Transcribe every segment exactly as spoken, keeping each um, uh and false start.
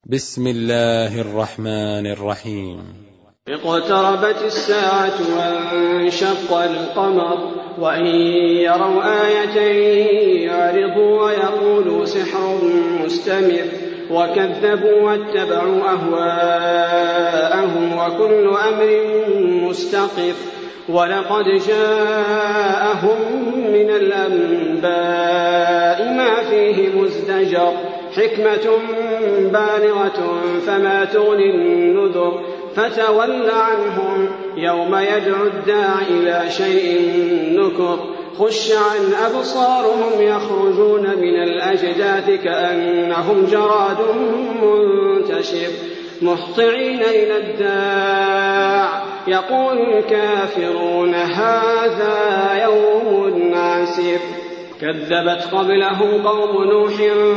بسم الله الرحمن الرحيم. اقتربت الساعة وانشق القمر وإن يروا آية يعرضوا ويقولوا سحر مستمر وكذبوا واتبعوا أهواءهم وكل أمر مستقر ولقد جاءهم من الأنباء ما فيه مزدجر حكمة بالغة فما تغني النذر فتول عنهم يوم يدعو الداع إلى شيء نكر خش عن أبصارهم يخرجون من الأجداث كأنهم جراد منتشر مهطعين إلى الداع يقول الكافرون هذا يوم عسير كذبت قبلهم قوم نوح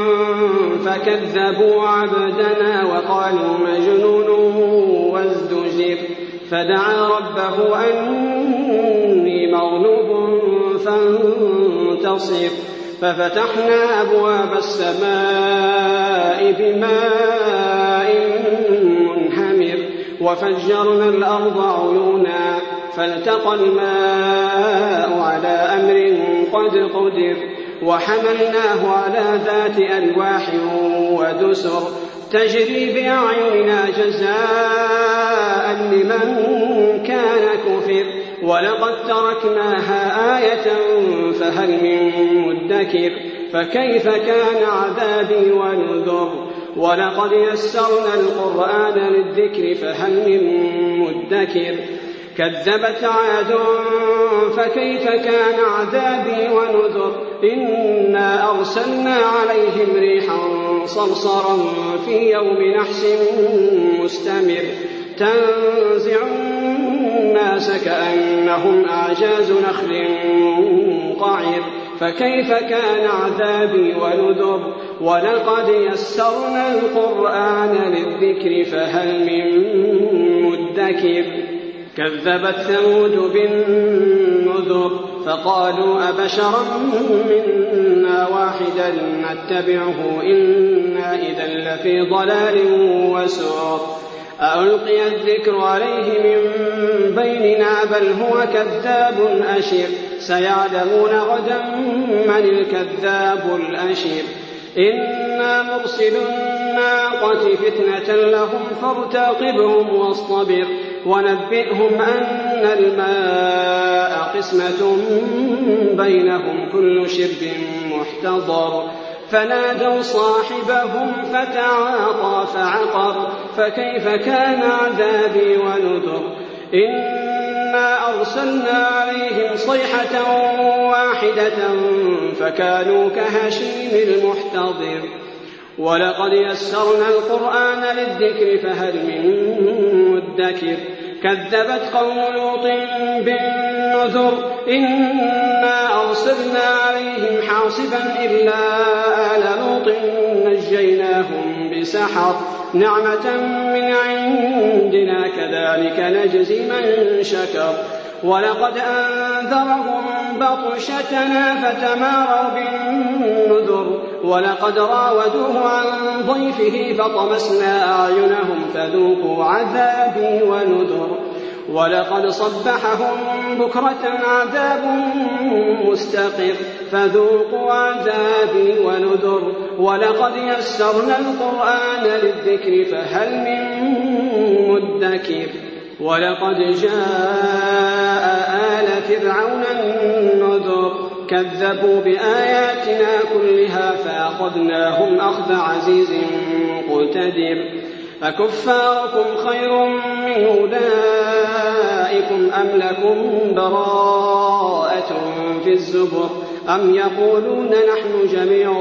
فكذبوا عبدنا وقالوا مجنون وازدجر فدعا ربه أني مغلوب فانتصر ففتحنا أبواب السماء بماء منهمر وفجرنا الأرض عيونا فالتقى الماء على أمر قد قدر وحملناه على ذات ألواح ودسر تجري بأعيننا جزاء لمن كان كفر ولقد تركناها آية فهل من مدكر فكيف كان عذابي ونذر ولقد يسرنا القرآن للذكر فهل من مدكر كذبت عاد فكيف كان عذابي ونذر إنا أرسلنا عليهم ريحا صرصرا في يوم نحس مستمر تنزع الناس كأنهم أعجاز نخل منقعر فكيف كان عذابي ونذر ولقد يسرنا القرآن للذكر فهل من مدكر كذبت ثمود بالنذر فقالوا أبشرا منا واحدا نتبعه إنا إذا لفي ضلال وسعر ألقي الذكر عليه من بيننا بل هو كذاب أشر سيعلمون غدا من الكذاب الأشر إنا مرسل الناقة فتنة لهم فارتقبهم واصطبر ونبئهم أن الماء قسمة بينهم كل شرب محتضر فنادوا صاحبهم فتعاطى فعقر فكيف كان عذابي ونذر إنا أرسلنا عليهم صيحة واحدة فكانوا كهشيم المحتضر ولقد يسرنا القرآن للذكر فهل من مدكر كذبت قوم لوط بالنذر إنا أرسلنا عليهم حاصبا إلا آل لوط نجيناهم بسحر نعمة من عندنا كذلك نجزي من شكر ولقد أنذرهم بطشتنا فتماروا بالنذر ولقد راودوه عن ضيفه فطمسنا أعينهم فذوقوا عذابي ونذر ولقد صبحهم بكرة عذاب مستقر فذوقوا عذابي ونذر ولقد يسرنا القرآن للذكر فهل من مدكر ولقد جاء آل فرعون النذر كذبوا بآياتنا كلها فأخذناهم أخذ عزيز مقتدر أكفاركم خير من أولئكم أم لكم براءة في الزبر أم يقولون نحن جميع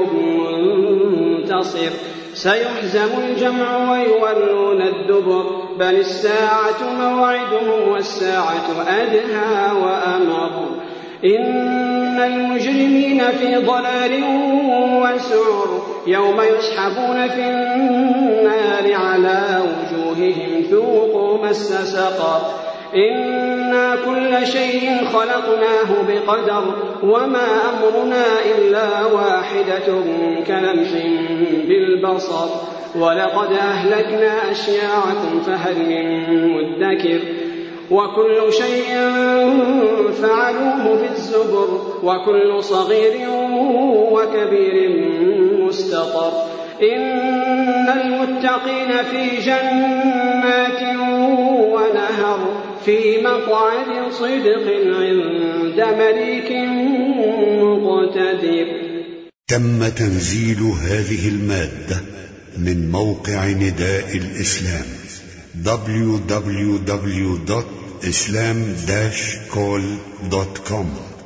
منتصر سيهزم الجمع ويولون الدبر بل الساعة موعدهم والساعة أدهى وأمر إن المجرمين في ضلال وسعر يوم يسحبون في النار على وجوههم ذوقوا مس سقر إنا كل شيء خلقناه بقدر وما أمرنا إلا واحدة كلمح بالبصر ولقد أهلكنا أشياعكم فهل من مدكر وكل شيء فعلوه في الزبر وكل صغير وكبير مستطر إن المتقين في جنات ونهر في مقعد صدق عند مليك مقتدر. تم تنزيل هذه المادة من موقع نداء الإسلام دبليو دبليو دبليو دوت إسلام داش كول دوت كوم.